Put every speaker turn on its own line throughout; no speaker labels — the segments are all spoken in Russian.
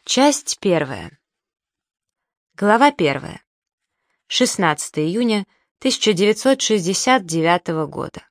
Часть первая. Глава первая. 16 июня 1969 года.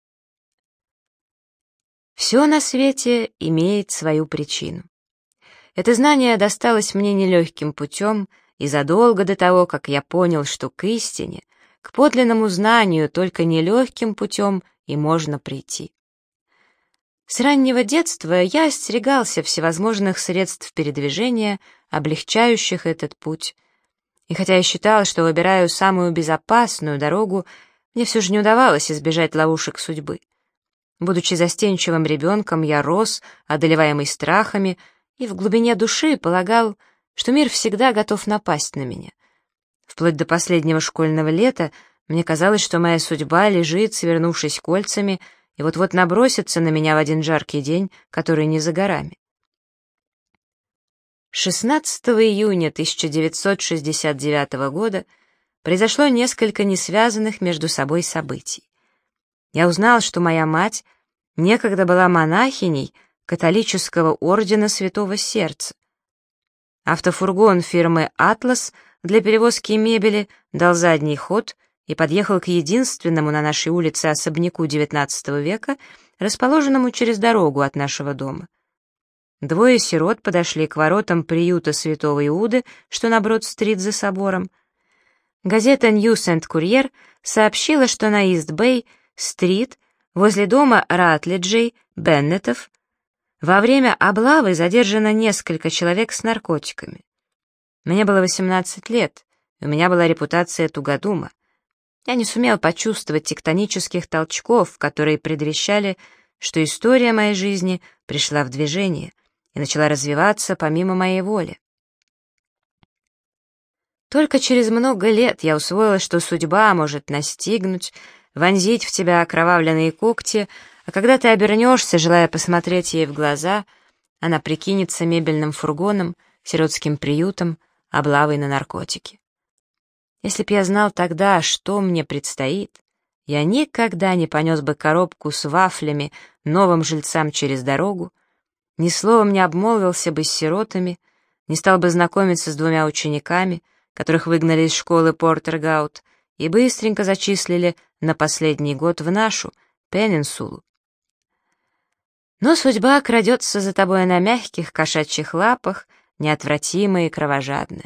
Все на свете имеет свою причину. Это знание досталось мне нелегким путем и задолго до того, как я понял, что к истине, к подлинному знанию только нелегким путем и можно прийти. С раннего детства я остерегался всевозможных средств передвижения, облегчающих этот путь. И хотя я считал, что выбираю самую безопасную дорогу, мне все же не удавалось избежать ловушек судьбы. Будучи застенчивым ребенком, я рос, одолеваемый страхами, и в глубине души полагал, что мир всегда готов напасть на меня. Вплоть до последнего школьного лета мне казалось, что моя судьба лежит, свернувшись кольцами, и вот-вот набросится на меня в один жаркий день, который не за горами. 16 июня 1969 года произошло несколько несвязанных между собой событий. Я узнал, что моя мать некогда была монахиней католического ордена Святого Сердца. Автофургон фирмы «Атлас» для перевозки мебели дал задний ход и подъехал к единственному на нашей улице особняку XIX века, расположенному через дорогу от нашего дома. Двое сирот подошли к воротам приюта Святого Иуды, что на Брод-стрит за собором. Газета «Ньюс энд Курьер» сообщила, что на Ист-Бэй-стрит, возле дома Ратлиджей Беннетов, во время облавы задержано несколько человек с наркотиками. Мне было 18 лет, и у меня была репутация тугодума. Я не сумел почувствовать тектонических толчков, которые предвещали, что история моей жизни пришла в движение и начала развиваться помимо моей воли. Только через много лет я усвоила, что судьба может настигнуть, вонзить в тебя окровавленные когти, а когда ты обернешься, желая посмотреть ей в глаза, она прикинется мебельным фургоном, сиротским приютом, облавой на наркотики. Если б я знал тогда, что мне предстоит, я никогда не понес бы коробку с вафлями новым жильцам через дорогу, ни словом не обмолвился бы с сиротами, не стал бы знакомиться с двумя учениками, которых выгнали из школы Портер-Гаут и быстренько зачислили на последний год в нашу, Пенинсулу. Но судьба крадется за тобой на мягких кошачьих лапах, неотвратимая и кровожадная.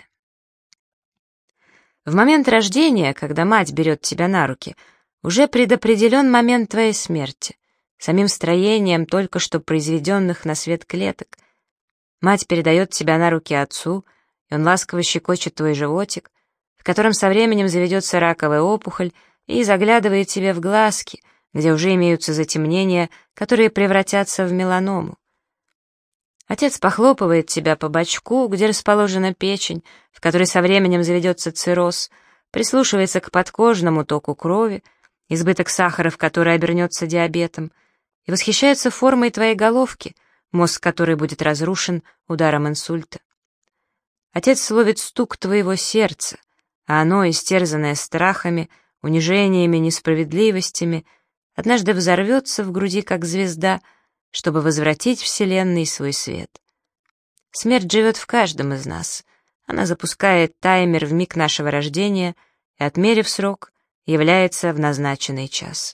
В момент рождения, когда мать берет тебя на руки, уже предопределен момент твоей смерти, самим строением только что произведенных на свет клеток. Мать передает тебя на руки отцу, и он ласково щекочет твой животик, в котором со временем заведется раковая опухоль, и заглядывает тебе в глазки, где уже имеются затемнения, которые превратятся в меланому. Отец похлопывает тебя по бочку, где расположена печень, в которой со временем заведется цирроз, прислушивается к подкожному току крови, избыток сахара в которой обернется диабетом, и восхищается формой твоей головки, мозг которой будет разрушен ударом инсульта. Отец ловит стук твоего сердца, а оно, истерзанное страхами, унижениями, несправедливостями, однажды взорвется в груди, как звезда, чтобы возвратить Вселенной свой свет. Смерть живет в каждом из нас. Она запускает таймер в миг нашего рождения и, отмерив срок, является в назначенный час.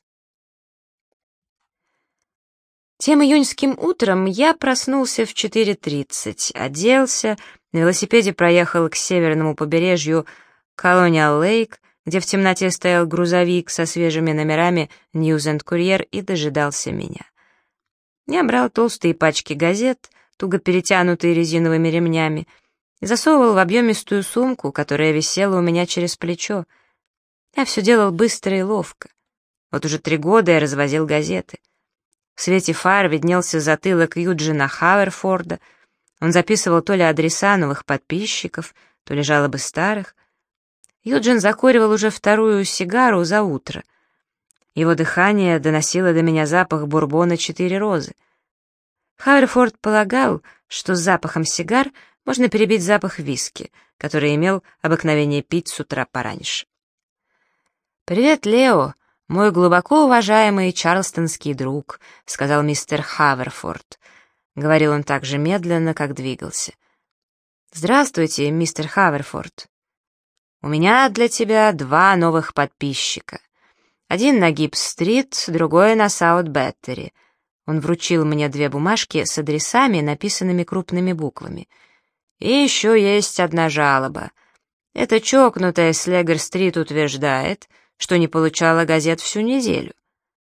Тем июньским утром я проснулся в 4:30, оделся, на велосипеде проехал к северному побережью Колониал-Лейк, где в темноте стоял грузовик со свежими номерами «Ньюс энд Курьер» и дожидался меня. Я брал толстые пачки газет, туго перетянутые резиновыми ремнями, и засовывал в объемистую сумку, которая висела у меня через плечо. Я все делал быстро и ловко. Вот уже 3 года я развозил газеты. В свете фар виднелся затылок Юджина Хаверфорда. Он записывал то ли адреса новых подписчиков, то ли жалобы старых. Юджин закуривал уже 2-ю сигару за утро. Его дыхание доносило до меня запах бурбона «4 розы». Хаверфорд полагал, что с запахом сигар можно перебить запах виски, который имел обыкновение пить с утра пораньше. «Привет, Лео, мой глубоко уважаемый чарлстонский друг», — сказал мистер Хаверфорд. Говорил он так же медленно, как двигался. «Здравствуйте, мистер Хаверфорд. У меня для тебя 2 новых подписчика. Один на Гибс-стрит, другой на Саут-Беттери». Он вручил мне 2 бумажки с адресами, написанными крупными буквами. «И еще есть одна жалоба. Эта чокнутая с Леггер-стрит утверждает, что не получала газет всю неделю».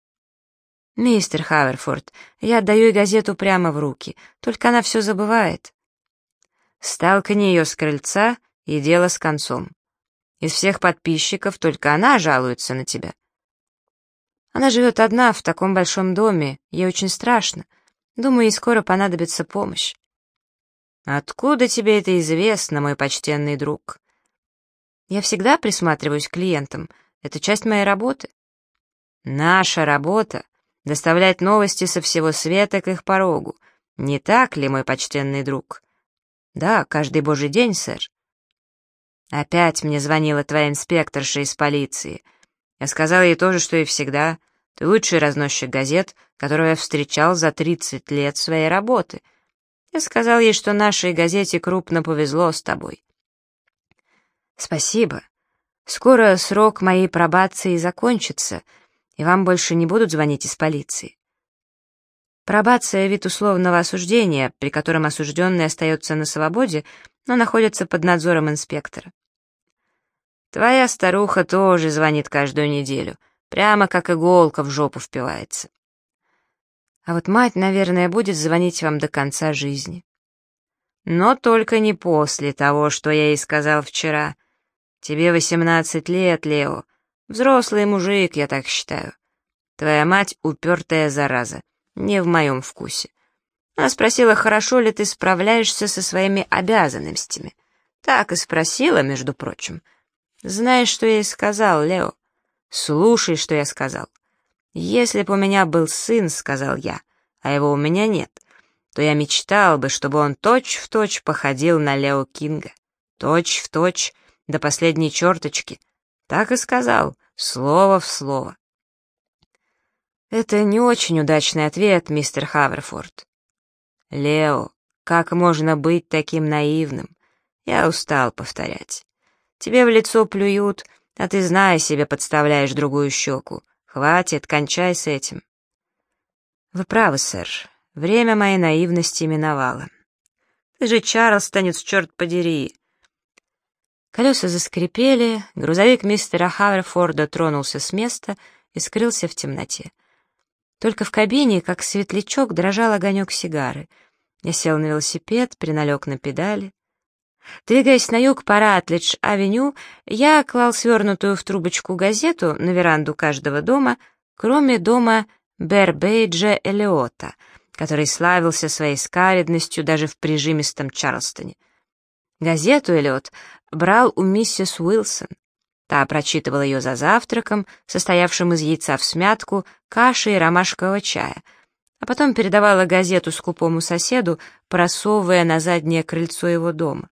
«Мистер Хаверфорд, я отдаю ей газету прямо в руки, только она все забывает». «Столкни ее с крыльца, и дело с концом. Из всех подписчиков только она жалуется на тебя». «Она живет одна в таком большом доме, ей очень страшно. Думаю, ей скоро понадобится помощь». «Откуда тебе это известно, мой почтенный друг?» «Я всегда присматриваюсь к клиентам, это часть моей работы». «Наша работа — доставлять новости со всего света к их порогу. Не так ли, мой почтенный друг?» «Да, каждый божий день, сэр». «Опять мне звонила твоя инспекторша из полиции. Я сказал ей то же, что и всегда. Ты лучший разносчик газет, которого я встречал за 30 лет своей работы. Я сказал ей, что нашей газете крупно повезло с тобой». «Спасибо. Скоро срок моей пробации закончится, и вам больше не будут звонить из полиции». Пробация — вид условного осуждения, при котором осужденный остается на свободе, но находится под надзором инспектора. «Твоя старуха тоже звонит каждую неделю, прямо как иголка в жопу впивается. А вот мать, наверное, будет звонить вам до конца жизни. Но только не после того, что я ей сказал вчера. Тебе 18 лет, Лео. Взрослый мужик, я так считаю. Твоя мать упертая зараза, не в моем вкусе. Она спросила, хорошо ли ты справляешься со своими обязанностями. Так и спросила, между прочим. Знаешь, что я ей сказал, Лео? Слушай, что я сказал. Если бы у меня был сын, сказал я, а его у меня нет, то я мечтал бы, чтобы он точь-в-точь походил на Лео Кинга. Точь-в-точь, до последней черточки. Так и сказал, слово в слово. Это не очень удачный ответ, мистер Хаверфорд. Лео, как можно быть таким наивным? Я устал повторять. Тебе в лицо плюют, а ты, зная себе, подставляешь другую щеку. Хватит, кончай с этим. Вы правы, сэр. Время моей наивности миновало. Ты же чарльстонец, черт подери. Колеса заскрипели, грузовик мистера Хаверфорда тронулся с места и скрылся в темноте. Только в кабине, как светлячок, дрожал огонек сигары. Я сел на велосипед, приналег на педали. Двигаясь на юг по Ратлидж-авеню, я клал свернутую в трубочку газету на веранду каждого дома, кроме дома Бербейджа Эллиота, который славился своей скаредностью даже в прижимистом Чарльстоне. Газету Эллиот брал у миссис Уилсон. Та прочитывала ее за завтраком, состоявшим из яйца всмятку, каши и ромашкового чая, а потом передавала газету скупому соседу, просовывая на заднее крыльцо его дома.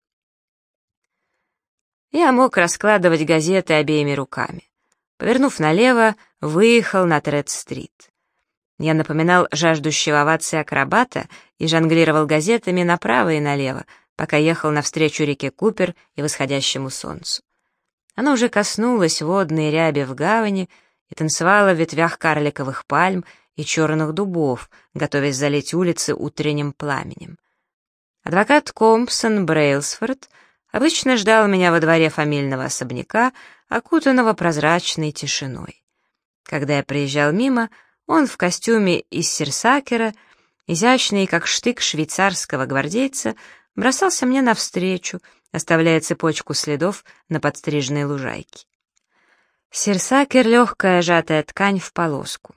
Я мог раскладывать газеты обеими руками. Повернув налево, выехал на Тред-стрит. Я напоминал жаждущего овации акробата и жонглировал газетами направо и налево, пока ехал навстречу реке Купер и восходящему солнцу. Оно уже коснулось водной ряби в гавани и танцевало в ветвях карликовых пальм и черных дубов, готовясь залить улицы утренним пламенем. Адвокат Компсон Брейлсфорд обычно ждал меня во дворе фамильного особняка, окутанного прозрачной тишиной. Когда я проезжал мимо, он в костюме из серсакера, изящный, как штык швейцарского гвардейца, бросался мне навстречу, оставляя цепочку следов на подстриженной лужайке. Серсакер — легкая сжатая ткань в полоску.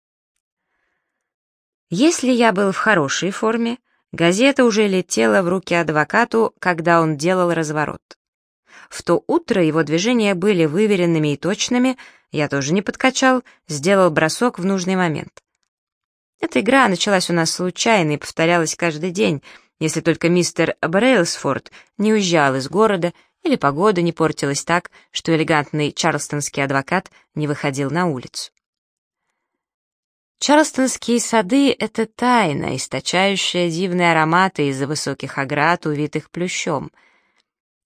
Если я был в хорошей форме, газета уже летела в руки адвокату, когда он делал разворот. В то утро его движения были выверенными и точными, я тоже не подкачал, сделал бросок в нужный момент. Эта игра началась у нас случайно и повторялась каждый день, если только мистер Брейлсфорд не уезжал из города или погода не портилась так, что элегантный чарльстонский адвокат не выходил на улицу. Чарльстонские сады — это тайна, источающая дивные ароматы из-за высоких оград, увитых плющом.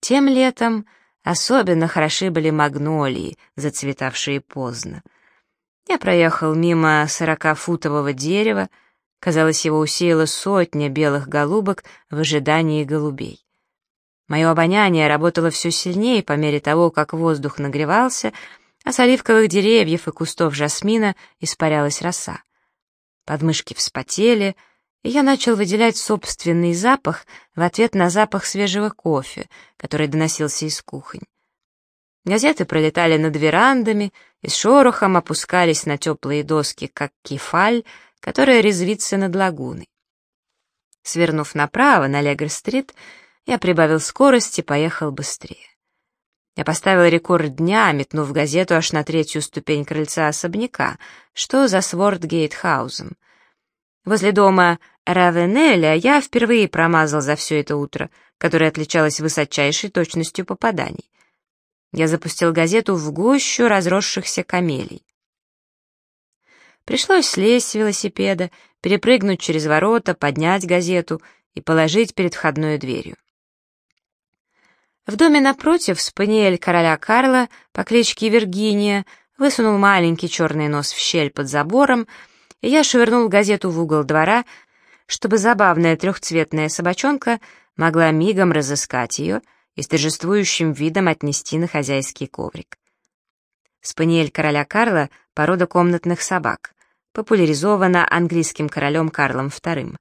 Тем летом особенно хороши были магнолии, зацветавшие поздно. Я проехал мимо 40-футового дерева, казалось, его усеяла сотня белых голубок в ожидании голубей. Мое обоняние работало все сильнее по мере того, как воздух нагревался, а с оливковых деревьев и кустов жасмина испарялась роса. Подмышки вспотели, и я начал выделять собственный запах в ответ на запах свежего кофе, который доносился из кухонь. Газеты пролетали над верандами и с шорохом опускались на теплые доски, как кефаль, которая резвится над лагуной. Свернув направо на Легр-стрит, я прибавил скорость и поехал быстрее. Я поставил рекорд дня, метнув газету аж на 3-ю ступень крыльца особняка, что за Свордгейт-хаузом. Возле дома Равенеля я впервые промазал за все это утро, которое отличалось высочайшей точностью попаданий. Я запустил газету в гущу разросшихся камелий. Пришлось слезть с велосипеда, перепрыгнуть через ворота, поднять газету и положить перед входной дверью. В доме напротив спаниель короля Карла по кличке Виргиния высунул маленький черный нос в щель под забором, и я швырнул газету в угол двора, чтобы забавная трехцветная собачонка могла мигом разыскать ее и с торжествующим видом отнести на хозяйский коврик. Спаниель короля Карла — порода комнатных собак, популяризована английским королем Карлом II,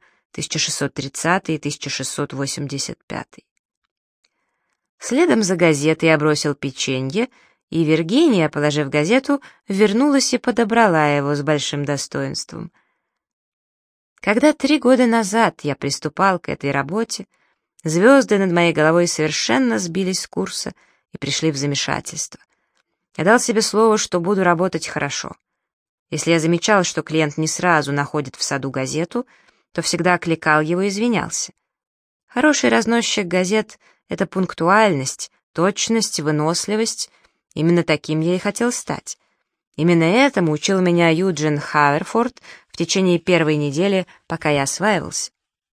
1630-1685. Следом за газетой я бросил печенье, и Виргиния, положив газету, вернулась и подобрала его с большим достоинством. Когда 3 года назад я приступал к этой работе, звезды над моей головой совершенно сбились с курса и пришли в замешательство. Я дал себе слово, что буду работать хорошо. Если я замечал, что клиент не сразу находит в саду газету, то всегда окликал его и извинялся. Хороший разносчик газет — это пунктуальность, точность, выносливость. Именно таким я и хотел стать. Именно этому учил меня Юджин Хаверфорд в течение первой недели, пока я осваивался.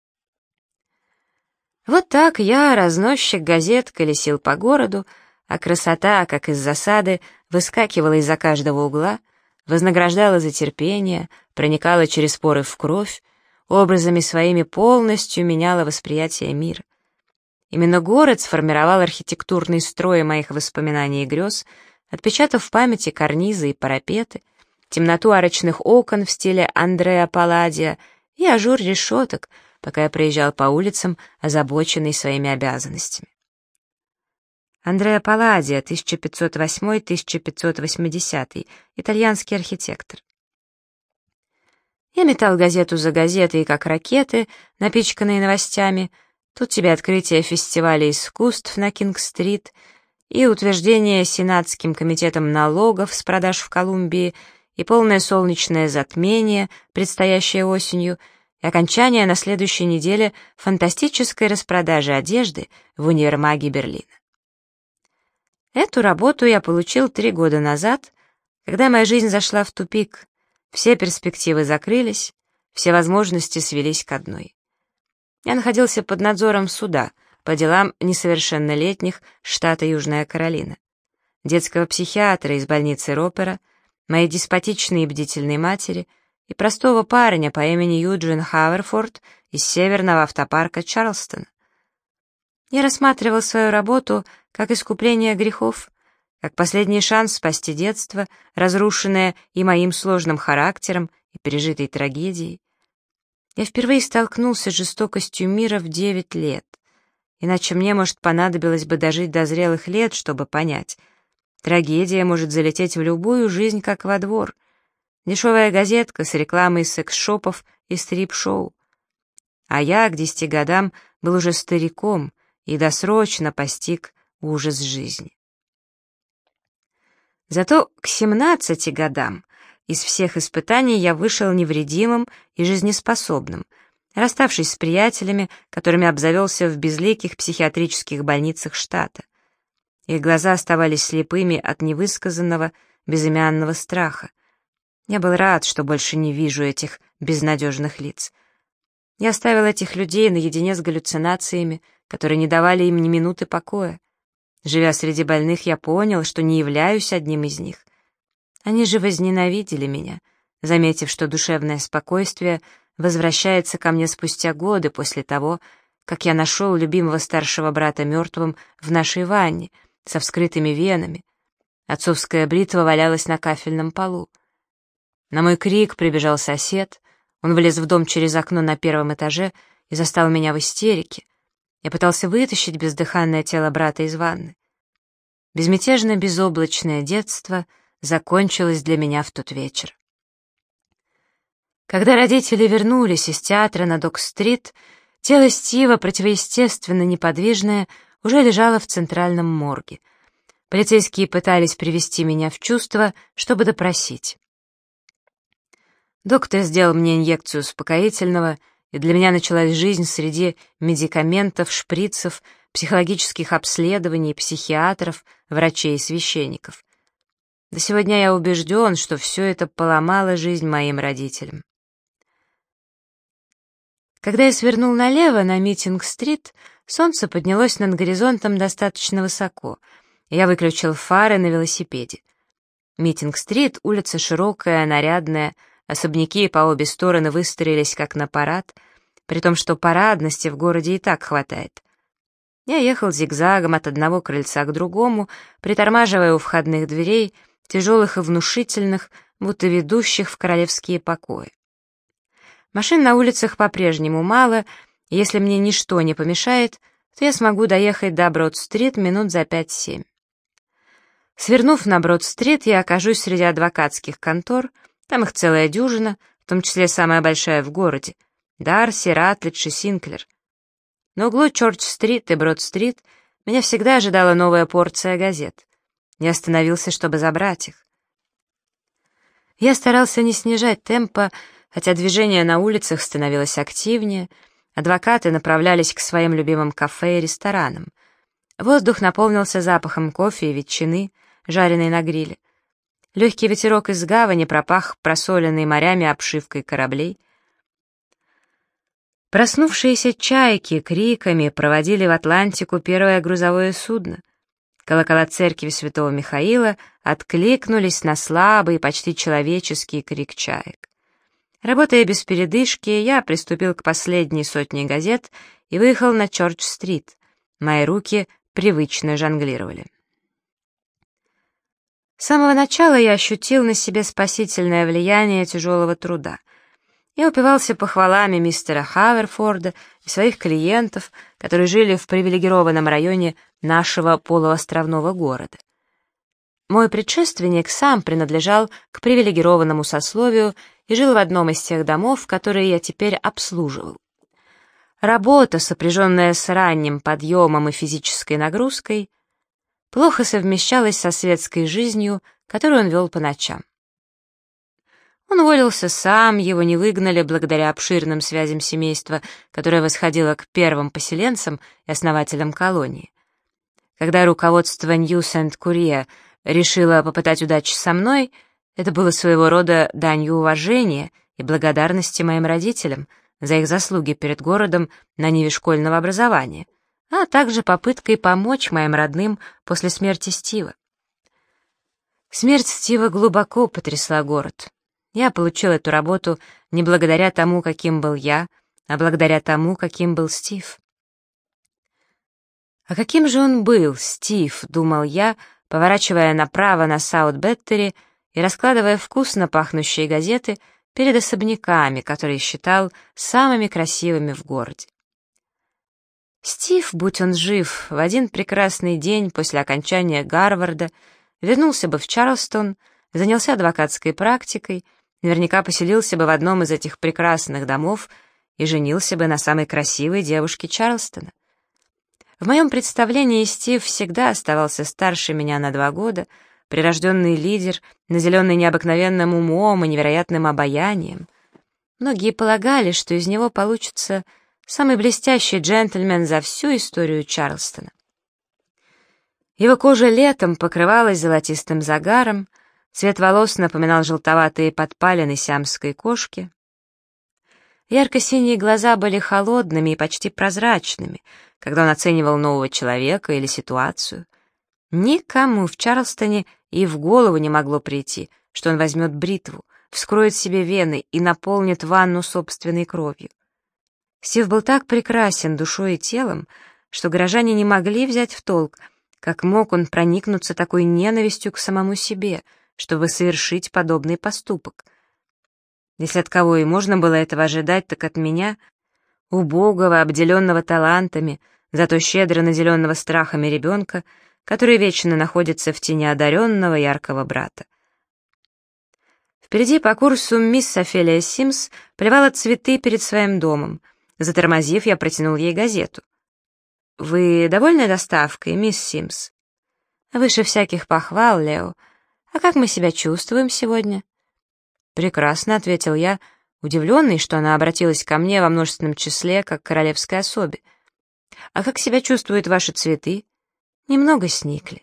Вот так я, разносчик газет, колесил по городу, а красота, как из засады, выскакивала из-за каждого угла, вознаграждала за терпение, проникала через поры в кровь, образами своими полностью меняла восприятие мира. Именно город сформировал архитектурный строй моих воспоминаний и грез, отпечатав в памяти карнизы и парапеты, темноту арочных окон в стиле Андреа Палладио и ажур решеток, пока я проезжал по улицам, озабоченный своими обязанностями. Андреа Палладио, 1508-1580, итальянский архитектор. Я метал газету за газетой, как ракеты, напичканные новостями. Тут тебе открытие фестиваля искусств на Кинг-стрит и утверждение Сенатским комитетом налогов с продаж в Колумбии и полное солнечное затмение, предстоящее осенью, и окончание на следующей неделе фантастической распродажи одежды в универмаге Берлина. Эту работу я получил 3 года назад, когда моя жизнь зашла в тупик, все перспективы закрылись, все возможности свелись к одной. Я находился под надзором суда по делам несовершеннолетних штата Южная Каролина, детского психиатра из больницы Ропера, моей деспотичной и бдительной матери и простого парня по имени Юджин Хаверфорд из северного автопарка Чарлстона. Я рассматривал свою работу как искупление грехов, как последний шанс спасти детство, разрушенное и моим сложным характером и пережитой трагедией. Я впервые столкнулся с жестокостью мира в 9 лет, иначе мне, может, понадобилось бы дожить до зрелых лет, чтобы понять. Трагедия может залететь в любую жизнь, как во двор. Дешевая газетка с рекламой секс-шопов и стрип-шоу. А я к 10 годам был уже стариком и досрочно постиг ужас жизни. Зато к 17 годам из всех испытаний я вышел невредимым и жизнеспособным, расставшись с приятелями, которыми обзавелся в безликих психиатрических больницах штата. Их глаза оставались слепыми от невысказанного, безымянного страха. Я был рад, что больше не вижу этих безнадежных лиц. Я оставил этих людей наедине с галлюцинациями, которые не давали им ни минуты покоя. Живя среди больных, я понял, что не являюсь одним из них. Они же возненавидели меня, заметив, что душевное спокойствие возвращается ко мне спустя годы после того, как я нашел любимого старшего брата мертвым в нашей ванне, со вскрытыми венами. Отцовская бритва валялась на кафельном полу. На мой крик прибежал сосед, он влез в дом через окно на первом этаже и застал меня в истерике. Я пытался вытащить бездыханное тело брата из ванны. Безмятежно-безоблачное детство закончилось для меня в тот вечер. Когда родители вернулись из театра на Док-стрит, тело Стива, противоестественно неподвижное, уже лежало в центральном морге. Полицейские пытались привести меня в чувство, чтобы допросить. Доктор сделал мне инъекцию успокоительного, и для меня началась жизнь среди медикаментов, шприцев, психологических обследований, психиатров, врачей и священников. До сегодня я убежден, что все это поломало жизнь моим родителям. Когда я свернул налево на Митинг-стрит, солнце поднялось над горизонтом достаточно высоко, и я выключил фары на велосипеде. Митинг-стрит — улица широкая, нарядная, особняки по обе стороны выстроились как на парад, при том, что парадности в городе и так хватает. Я ехал зигзагом от одного крыльца к другому, притормаживая у входных дверей, тяжелых и внушительных, будто ведущих в королевские покои. Машин на улицах по-прежнему мало, и если мне ничто не помешает, то я смогу доехать до Брод-стрит минут за 5-7. Свернув на Брод-стрит, я окажусь среди адвокатских контор, там их целая дюжина, в том числе самая большая в городе — Дарси, Ратлидж и Синклер. На углу Чорч-стрит и Брод-стрит меня всегда ожидала новая порция газет. Я остановился, чтобы забрать их. Я старался не снижать темпа, хотя движение на улицах становилось активнее, адвокаты направлялись к своим любимым кафе и ресторанам. Воздух наполнился запахом кофе и ветчины, жареной на гриле. Легкий ветерок из гавани пропах просоленной морями обшивкой кораблей. Проснувшиеся чайки криками проводили в Атлантику первое грузовое судно. Колокола церкви святого Михаила откликнулись на слабый, почти человеческий крик чаек. Работая без передышки, я приступил к последней сотне газет и выехал на Чорч-стрит. Мои руки привычно жонглировали. С самого начала я ощутил на себе спасительное влияние тяжелого труда. Я упивался похвалами мистера Хаверфорда и своих клиентов, которые жили в привилегированном районе нашего полуостровного города. Мой предшественник сам принадлежал к привилегированному сословию и жил в одном из тех домов, которые я теперь обслуживал. Работа, сопряженная с ранним подъемом и физической нагрузкой, плохо совмещалась со светской жизнью, которую он вел по ночам. Он уволился сам, его не выгнали благодаря обширным связям семейства, которое восходило к первым поселенцам и основателям колонии. Когда руководство Ньюс-энд-Курьер решило попытать удачи со мной, это было своего рода данью уважения и благодарности моим родителям за их заслуги перед городом на ниве школьного образования, а также попыткой помочь моим родным после смерти Стива. Смерть Стива глубоко потрясла город. Я получил эту работу не благодаря тому, каким был я, а благодаря тому, каким был Стив. А каким же он был, Стив, думал я, поворачивая направо на Саут-Беттери и раскладывая вкусно пахнущие газеты перед особняками, которые считал самыми красивыми в городе. Стив, будь он жив, в один прекрасный день после окончания Гарварда вернулся бы в Чарльстон, занялся адвокатской практикой, наверняка поселился бы в одном из этих прекрасных домов и женился бы на самой красивой девушке Чарльстона. В моем представлении Стив всегда оставался старше меня на 2 года, прирожденный лидер, наделенный необыкновенным умом и невероятным обаянием. Многие полагали, что из него получится самый блестящий джентльмен за всю историю Чарльстона. Его кожа летом покрывалась золотистым загаром, цвет волос напоминал желтоватые подпалины сиамской кошки. Ярко-синие глаза были холодными и почти прозрачными, когда он оценивал нового человека или ситуацию. Никому в Чарльстоне и в голову не могло прийти, что он возьмет бритву, вскроет себе вены и наполнит ванну собственной кровью. Стив был так прекрасен душой и телом, что горожане не могли взять в толк, как мог он проникнуться такой ненавистью к самому себе, чтобы совершить подобный поступок. Если от кого и можно было этого ожидать, так от меня, убогого, обделенного талантами, зато щедро наделенного страхами ребенка, который вечно находится в тени одаренного яркого брата. Впереди по курсу мисс Офелия Симс поливала цветы перед своим домом. Затормозив, я протянул ей газету. «Вы довольны доставкой, мисс Симс?» «Выше всяких похвал, Лео. А как мы себя чувствуем сегодня?» «Прекрасно», — ответил я, удивленный, что она обратилась ко мне во множественном числе, как к королевской особе. «А как себя чувствуют ваши цветы?» «Немного сникли».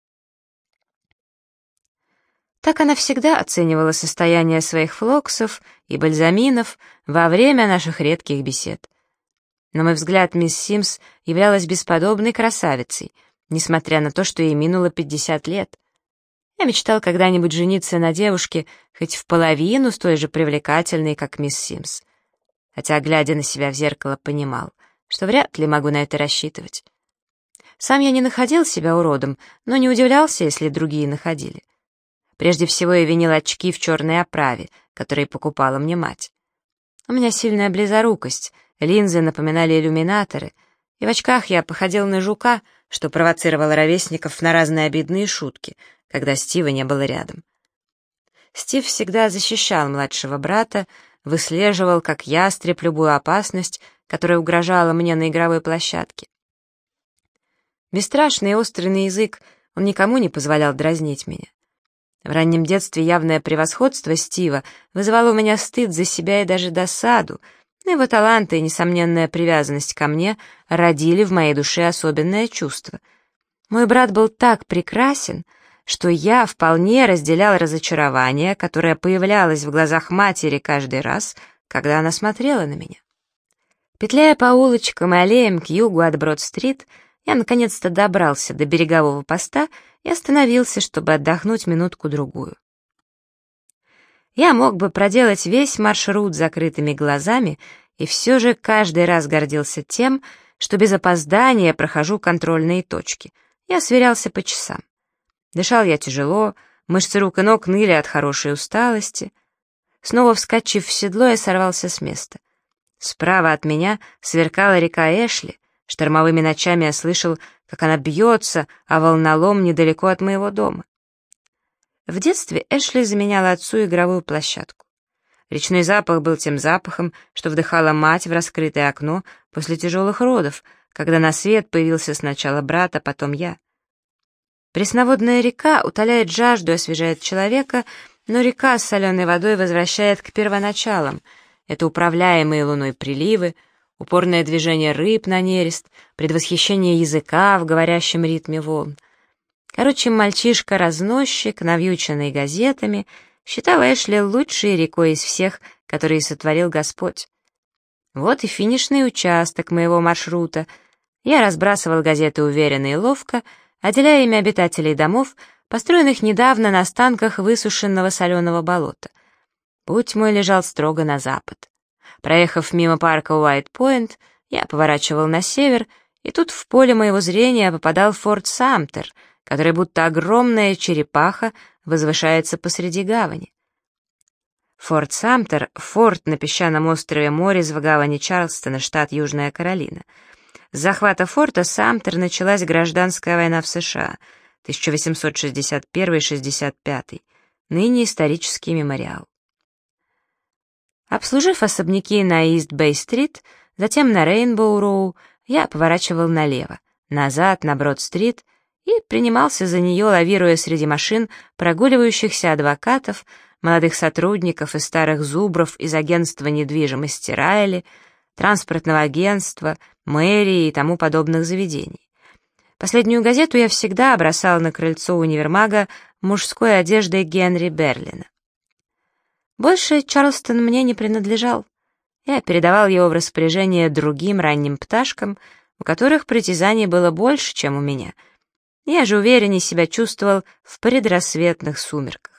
Так она всегда оценивала состояние своих флоксов и бальзаминов во время наших редких бесед. На мой взгляд, мисс Симс являлась бесподобной красавицей, несмотря на то, что ей минуло 50 лет. Я мечтал когда-нибудь жениться на девушке, хоть в половину столь же привлекательной, как мисс Симс. Хотя, глядя на себя в зеркало, понимал, что вряд ли могу на это рассчитывать. Сам я не находил себя уродом, но не удивлялся, если другие находили. Прежде всего я винил очки в черной оправе, которые покупала мне мать. У меня сильная близорукость, линзы напоминали иллюминаторы, и в очках я походил на жука, что провоцировало ровесников на разные обидные шутки, когда Стива не было рядом. Стив всегда защищал младшего брата, выслеживал, как ястреб, любую опасность, которая угрожала мне на игровой площадке. Бесстрашный и острый на язык, он никому не позволял дразнить меня. В раннем детстве явное превосходство Стива вызывало у меня стыд за себя и даже досаду, но его таланты и несомненная привязанность ко мне родили в моей душе особенное чувство. Мой брат был так прекрасен, что я вполне разделял разочарование, которое появлялось в глазах матери каждый раз, когда она смотрела на меня. Петляя по улочкам и аллеям к югу от Брод-стрит, я наконец-то добрался до берегового поста и остановился, чтобы отдохнуть минутку-другую. Я мог бы проделать весь маршрут с закрытыми глазами, и все же каждый раз гордился тем, что без опоздания прохожу контрольные точки. Я сверялся по часам. Дышал я тяжело, мышцы рук и ног ныли от хорошей усталости. Снова вскочив в седло, я сорвался с места. Справа от меня сверкала река Эшли. Штормовыми ночами я слышал, как она бьется, а волнолом недалеко от моего дома. В детстве Эшли заменяла отцу игровую площадку. Речной запах был тем запахом, что вдыхала мать в раскрытое окно после тяжелых родов, когда на свет появился сначала брат, а потом я. Пресноводная река утоляет жажду и освежает человека, но река с соленой водой возвращает к первоначалам. Это управляемые луной приливы, упорное движение рыб на нерест, предвосхищение языка в говорящем ритме волн. Короче, мальчишка-разносчик, навьюченный газетами, считал Эшли лучшей рекой из всех, которые сотворил Господь. Вот и финишный участок моего маршрута. Я разбрасывал газеты уверенно и ловко, отделяя ими обитателей домов, построенных недавно на останках высушенного соленого болота. Путь мой лежал строго на запад. Проехав мимо парка Уайт-Пойнт, я поворачивал на север, и тут в поле моего зрения попадал форт Самтер, который будто огромная черепаха возвышается посреди гавани. Форт Самтер — форт на песчаном острове Моррис в гавани Чарльстона, штат Южная Каролина. С захвата форта Самтер началась гражданская война в США, 1861-65, ныне исторический мемориал. Обслужив особняки на Ист-Бэй-стрит, затем на Рейнбоу-роу, я поворачивал налево, назад на Брод-стрит и принимался за нее, лавируя среди машин прогуливающихся адвокатов, молодых сотрудников и старых зубров из агентства недвижимости Райли, транспортного агентства, мэрии и тому подобных заведений. Последнюю газету я всегда бросал на крыльцо универмага мужской одеждой Генри Берлина. Больше Чарльстон мне не принадлежал. Я передавал его в распоряжение другим ранним пташкам, у которых притязаний было больше, чем у меня. Я же увереннее себя чувствовал в предрассветных сумерках.